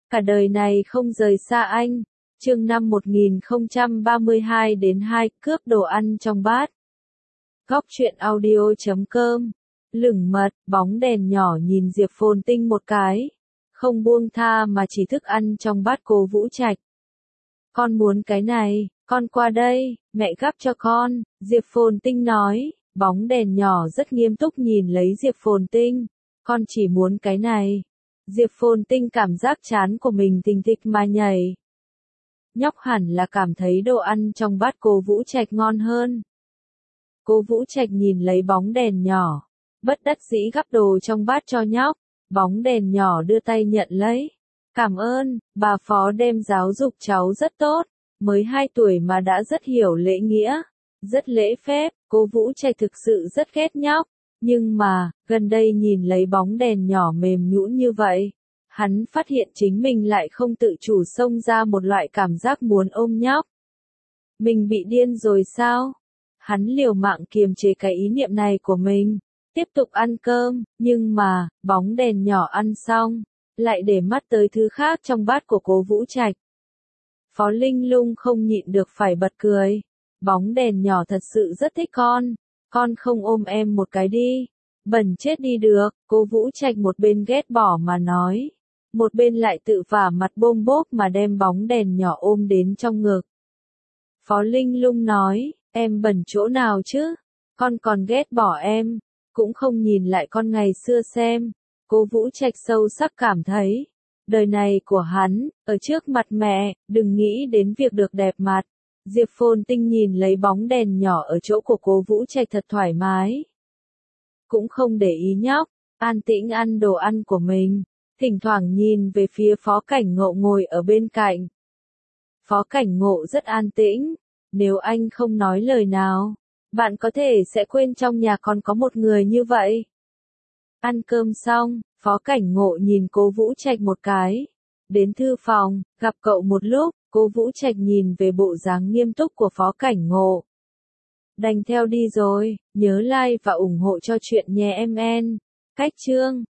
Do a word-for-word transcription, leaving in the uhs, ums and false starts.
cả đời này không rời xa anh. Chương năm một nghìn không trăm ba mươi hai đến hai, cướp đồ ăn trong bát. Góc truyện audio chấm com. Lửng mật, bóng đèn nhỏ nhìn Diệp Phồn Tinh một cái, không buông tha mà chỉ thức ăn trong bát Cố Vũ Trạch. Con muốn cái này, con qua đây, mẹ gắp cho con, Diệp Phồn Tinh nói. Bóng đèn nhỏ rất nghiêm túc nhìn lấy Diệp Phồn Tinh, con chỉ muốn cái này. Diệp Phồn Tinh cảm giác trán của mình thình thịch mà nhảy. Nhóc hẳn là cảm thấy đồ ăn trong bát Cố Vũ Trạch ngon hơn. Cố Vũ Trạch nhìn lấy bóng đèn nhỏ, bất đắc dĩ gắp đồ trong bát cho nhóc. Bóng đèn nhỏ đưa tay nhận lấy. Cảm ơn, bà phó đem giáo dục cháu rất tốt, mới hai tuổi mà đã rất hiểu lễ nghĩa, rất lễ phép. Cố Vũ Trạch thực sự rất ghét nhóc, nhưng mà, gần đây nhìn lấy bóng đèn nhỏ mềm nhũn như vậy, hắn phát hiện chính mình lại không tự chủ xông ra một loại cảm giác muốn ôm nhóc. Mình bị điên rồi sao? Hắn liều mạng kiềm chế cái ý niệm này của mình, tiếp tục ăn cơm, nhưng mà, bóng đèn nhỏ ăn xong, lại để mắt tới thứ khác trong bát của Cố Vũ Trạch. Phó Linh Lung không nhịn được phải bật cười. Bóng đèn nhỏ thật sự rất thích con, con không ôm em một cái đi, bẩn chết đi được. Cố Vũ Trạch một bên ghét bỏ mà nói, một bên lại tự vả mặt bôm bốp mà đem bóng đèn nhỏ ôm đến trong ngực. Phó Linh Lung nói, em bẩn chỗ nào chứ, con còn ghét bỏ em, cũng không nhìn lại con ngày xưa xem. Cố Vũ Trạch sâu sắc cảm thấy, đời này của hắn, ở trước mặt mẹ, đừng nghĩ đến việc được đẹp mặt. Diệp Phồn Tinh nhìn lấy bóng đèn nhỏ ở chỗ của Cố Vũ Trạch thật thoải mái. Cũng không để ý nhóc, an tĩnh ăn đồ ăn của mình, thỉnh thoảng nhìn về phía Phó Cảnh Ngộ ngồi ở bên cạnh. Phó Cảnh Ngộ rất an tĩnh, nếu anh không nói lời nào, bạn có thể sẽ quên trong nhà còn có một người như vậy. Ăn cơm xong, Phó Cảnh Ngộ nhìn Cố Vũ Trạch một cái. Đến thư phòng, gặp cậu một lúc, Cố Vũ Trạch nhìn về bộ dáng nghiêm túc của Phó Cảnh Ngộ. Đành theo đi rồi, nhớ like và ủng hộ cho chuyện nhé em en. Cách chương